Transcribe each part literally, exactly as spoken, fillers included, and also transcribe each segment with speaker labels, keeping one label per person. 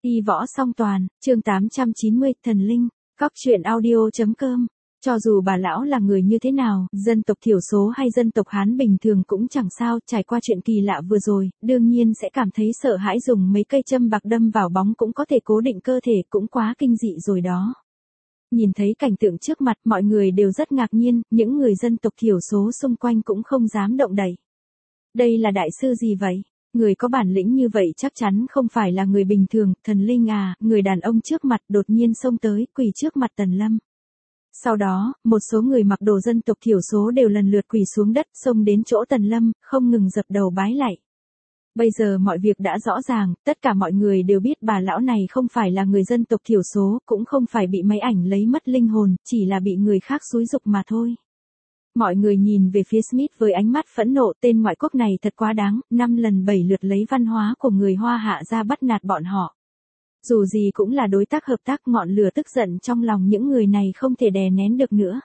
Speaker 1: Đi võ song toàn, chương tám trăm chín mươi, thần linh, Cóc truyện audio chấm com. Cho dù bà lão là người như thế nào, dân tộc thiểu số hay dân tộc Hán bình thường cũng chẳng sao, trải qua chuyện kỳ lạ vừa rồi, đương nhiên sẽ cảm thấy sợ hãi, dùng mấy cây châm bạc đâm vào bóng cũng có thể cố định cơ thể, cũng quá kinh dị rồi đó. Nhìn thấy cảnh tượng trước mặt, mọi người đều rất ngạc nhiên, những người dân tộc thiểu số xung quanh cũng không dám động đậy. Đây là đại sư gì vậy? Người có bản lĩnh như vậy chắc chắn không phải là người bình thường, thần linh à, người đàn ông trước mặt đột nhiên xông tới, quỳ trước mặt Tần Lâm. Sau đó, một số người mặc đồ dân tộc thiểu số đều lần lượt quỳ xuống đất, xông đến chỗ Tần Lâm, không ngừng dập đầu bái lạy. Bây giờ mọi việc đã rõ ràng, tất cả mọi người đều biết bà lão này không phải là người dân tộc thiểu số, cũng không phải bị máy ảnh lấy mất linh hồn, chỉ là bị người khác xúi giục mà thôi. Mọi người nhìn về phía Smith với ánh mắt phẫn nộ, tên ngoại quốc này thật quá đáng, năm lần bảy lượt lấy văn hóa của người Hoa Hạ ra bắt nạt bọn họ. Dù gì cũng là đối tác hợp tác, ngọn lửa tức giận trong lòng những người này không thể đè nén được nữa.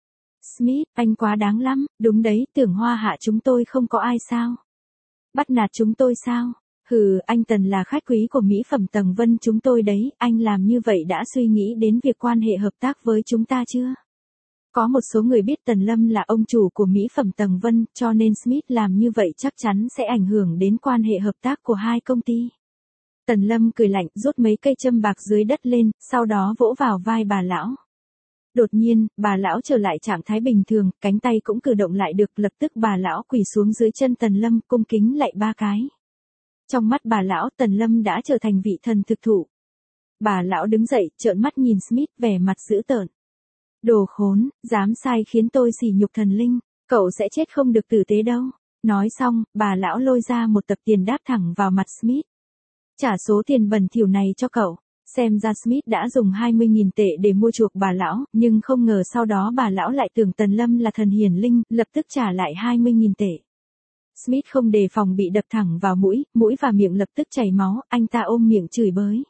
Speaker 1: Smith, anh quá đáng lắm, đúng đấy, tưởng Hoa Hạ chúng tôi không có ai sao? Bắt nạt chúng tôi sao? Hừ, anh Tần là khách quý của mỹ phẩm Tầng Vân chúng tôi đấy, anh làm như vậy đã suy nghĩ đến việc quan hệ hợp tác với chúng ta chưa? Có một số người biết Tần Lâm là ông chủ của mỹ phẩm Tầng Vân, cho nên Smith làm như vậy chắc chắn sẽ ảnh hưởng đến quan hệ hợp tác của hai công ty. Tần Lâm cười lạnh, rút mấy cây châm bạc dưới đất lên, sau đó vỗ vào vai bà lão. Đột nhiên, bà lão trở lại trạng thái bình thường, cánh tay cũng cử động lại được, lập tức bà lão quỳ xuống dưới chân Tần Lâm, cung kính lạy ba cái. Trong mắt bà lão, Tần Lâm đã trở thành vị thần thực thụ. Bà lão đứng dậy, trợn mắt nhìn Smith, vẻ mặt dữ tợn. Đồ khốn, dám sai khiến tôi sỉ nhục thần linh, cậu sẽ chết không được tử tế đâu. Nói xong, bà lão lôi ra một tập tiền đáp thẳng vào mặt Smith. Trả số tiền bẩn thỉu này cho cậu. Xem ra Smith đã dùng hai mươi nghìn tệ để mua chuộc bà lão, nhưng không ngờ sau đó bà lão lại tưởng Tần Lâm là thần hiển linh, lập tức trả lại hai mươi nghìn tệ. Smith không đề phòng bị đập thẳng vào mũi, mũi và miệng lập tức chảy máu, anh ta ôm miệng chửi bới.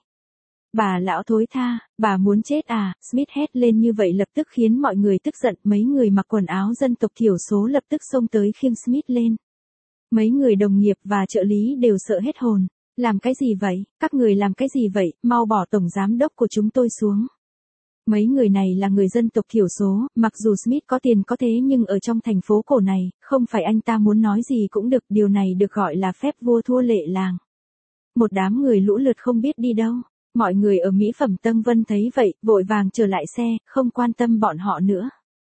Speaker 1: Bà lão thối tha, bà muốn chết à? Smith hét lên như vậy lập tức khiến mọi người tức giận, mấy người mặc quần áo dân tộc thiểu số lập tức xông tới khiêng Smith lên. Mấy người đồng nghiệp và trợ lý đều sợ hết hồn. Làm cái gì vậy? Các người làm cái gì vậy? Mau bỏ tổng giám đốc của chúng tôi xuống. Mấy người này là người dân tộc thiểu số, mặc dù Smith có tiền có thế nhưng ở trong thành phố cổ này, không phải anh ta muốn nói gì cũng được, điều này được gọi là phép vua thua lệ làng. Một đám người lũ lượt không biết đi đâu. Mọi người ở mỹ phẩm Tầng Vân thấy vậy, vội vàng trở lại xe, không quan tâm bọn họ nữa.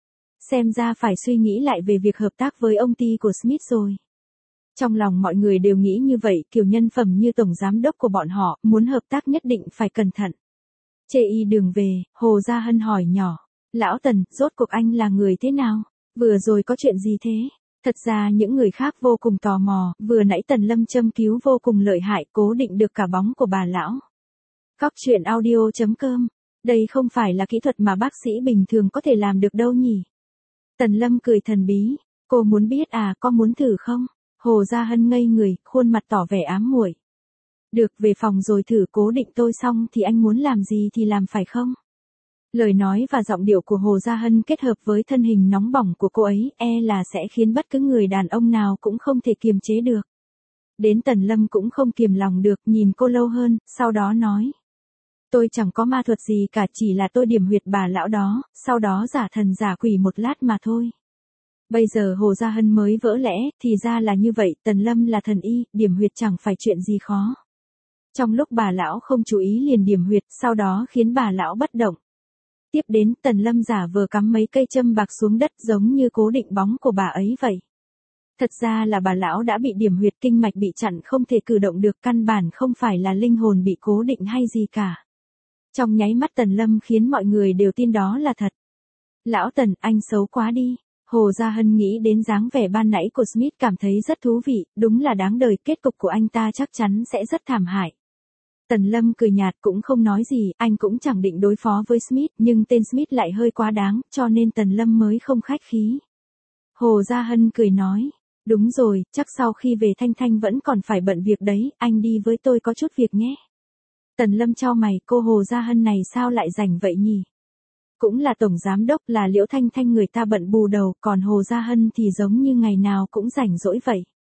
Speaker 1: Xem ra phải suy nghĩ lại về việc hợp tác với ông ty của Smith rồi. Trong lòng mọi người đều nghĩ như vậy, kiểu nhân phẩm như tổng giám đốc của bọn họ, muốn hợp tác nhất định phải cẩn thận. Chê y đường về, Hồ Gia Hân hỏi nhỏ. Lão Tần, rốt cuộc anh là người thế nào? Vừa rồi có chuyện gì thế? Thật ra những người khác vô cùng tò mò, vừa nãy Tần Lâm châm cứu vô cùng lợi hại, cố định được cả bóng của bà lão. Cóc truyện audio chấm com. Đây không phải là kỹ thuật mà bác sĩ bình thường có thể làm được đâu nhỉ? Tần Lâm cười thần bí. Cô muốn biết à, có muốn thử không? Hồ Gia Hân ngây người, khuôn mặt tỏ vẻ ám muội. Được, về phòng rồi thử cố định tôi xong thì anh muốn làm gì thì làm phải không? Lời nói và giọng điệu của Hồ Gia Hân kết hợp với thân hình nóng bỏng của cô ấy, e là sẽ khiến bất cứ người đàn ông nào cũng không thể kiềm chế được. Đến Tần Lâm cũng không kiềm lòng được, nhìn cô lâu hơn, sau đó nói. Tôi chẳng có ma thuật gì cả, chỉ là tôi điểm huyệt bà lão đó, sau đó giả thần giả quỷ một lát mà thôi. Bây giờ Hồ Gia Hân mới vỡ lẽ, thì ra là như vậy, Tần Lâm là thần y, điểm huyệt chẳng phải chuyện gì khó. Trong lúc bà lão không chú ý liền điểm huyệt, sau đó khiến bà lão bất động. Tiếp đến, Tần Lâm giả vờ cắm mấy cây châm bạc xuống đất giống như cố định bóng của bà ấy vậy. Thật ra là bà lão đã bị điểm huyệt, kinh mạch bị chặn không thể cử động được, căn bản không phải là linh hồn bị cố định hay gì cả. Trong nháy mắt Tần Lâm khiến mọi người đều tin đó là thật. Lão Tần, anh xấu quá đi. Hồ Gia Hân nghĩ đến dáng vẻ ban nãy của Smith cảm thấy rất thú vị, đúng là đáng đời, kết cục của anh ta chắc chắn sẽ rất thảm hại. Tần Lâm cười nhạt cũng không nói gì, anh cũng chẳng định đối phó với Smith, nhưng tên Smith lại hơi quá đáng, cho nên Tần Lâm mới không khách khí. Hồ Gia Hân cười nói, đúng rồi, chắc sau khi về Thanh Thanh vẫn còn phải bận việc đấy, anh đi với tôi có chút việc nhé. Tần Lâm chau mày, cô Hồ Gia Hân này sao lại rảnh vậy nhỉ? Cũng là tổng giám đốc, là Liễu Thanh Thanh người ta bận bù đầu, còn Hồ Gia Hân thì giống như ngày nào cũng rảnh rỗi vậy.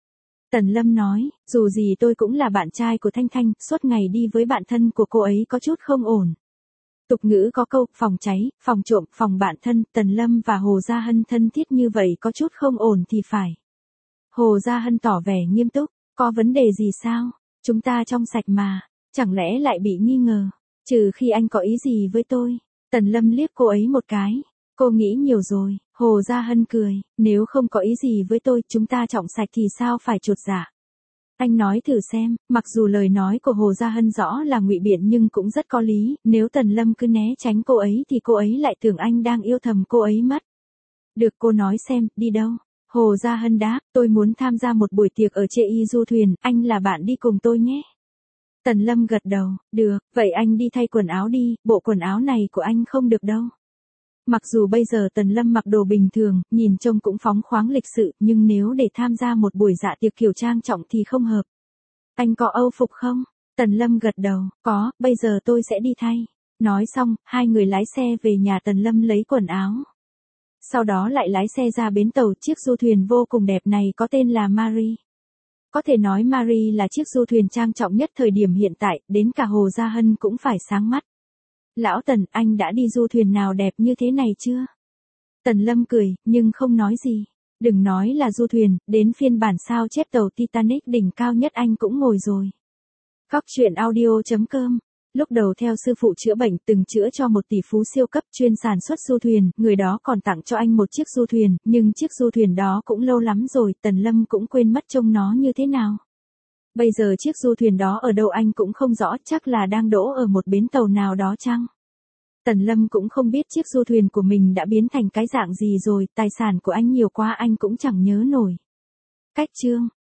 Speaker 1: Tần Lâm nói, dù gì tôi cũng là bạn trai của Thanh Thanh, suốt ngày đi với bạn thân của cô ấy có chút không ổn. Tục ngữ có câu, phòng cháy, phòng trộm, phòng bạn thân, Tần Lâm và Hồ Gia Hân thân thiết như vậy có chút không ổn thì phải. Hồ Gia Hân tỏ vẻ nghiêm túc, có vấn đề gì sao? Chúng ta trong sạch mà, chẳng lẽ lại bị nghi ngờ, trừ khi anh có ý gì với tôi. Tần Lâm liếc cô ấy một cái, cô nghĩ nhiều rồi. Hồ Gia Hân cười, nếu không có ý gì với tôi, chúng ta trọng sạch thì sao phải chột dạ. Anh nói thử xem, mặc dù lời nói của Hồ Gia Hân rõ là ngụy biện nhưng cũng rất có lý, nếu Tần Lâm cứ né tránh cô ấy thì cô ấy lại tưởng anh đang yêu thầm cô ấy mất. Được, cô nói xem, đi đâu? Hồ Gia Hân đáp, tôi muốn tham gia một buổi tiệc ở Chê Y du thuyền, anh là bạn đi cùng tôi nhé. Tần Lâm gật đầu, được, vậy anh đi thay quần áo đi, bộ quần áo này của anh không được đâu. Mặc dù bây giờ Tần Lâm mặc đồ bình thường, nhìn trông cũng phóng khoáng lịch sự, nhưng nếu để tham gia một buổi dạ tiệc kiểu trang trọng thì không hợp. Anh có âu phục không? Tần Lâm gật đầu, có, bây giờ tôi sẽ đi thay. Nói xong, hai người lái xe về nhà Tần Lâm lấy quần áo. Sau đó lại lái xe ra bến tàu, chiếc du thuyền vô cùng đẹp này có tên là Marie. Có thể nói Marie là chiếc du thuyền trang trọng nhất thời điểm hiện tại, đến cả Hồ Gia Hân cũng phải sáng mắt. Lão Tần, anh đã đi du thuyền nào đẹp như thế này chưa? Tần Lâm cười, nhưng không nói gì. Đừng nói là du thuyền, đến phiên bản sao chép tàu Titanic đỉnh cao nhất anh cũng ngồi rồi. Góc truyện audio chấm com. Lúc đầu theo sư phụ chữa bệnh từng chữa cho một tỷ phú siêu cấp chuyên sản xuất du thuyền, người đó còn tặng cho anh một chiếc du thuyền, nhưng chiếc du thuyền đó cũng lâu lắm rồi, Tần Lâm cũng quên mất trông nó như thế nào. Bây giờ chiếc du thuyền đó ở đâu anh cũng không rõ, chắc là đang đỗ ở một bến tàu nào đó chăng? Tần Lâm cũng không biết chiếc du thuyền của mình đã biến thành cái dạng gì rồi, tài sản của anh nhiều quá anh cũng chẳng nhớ nổi. Cách chương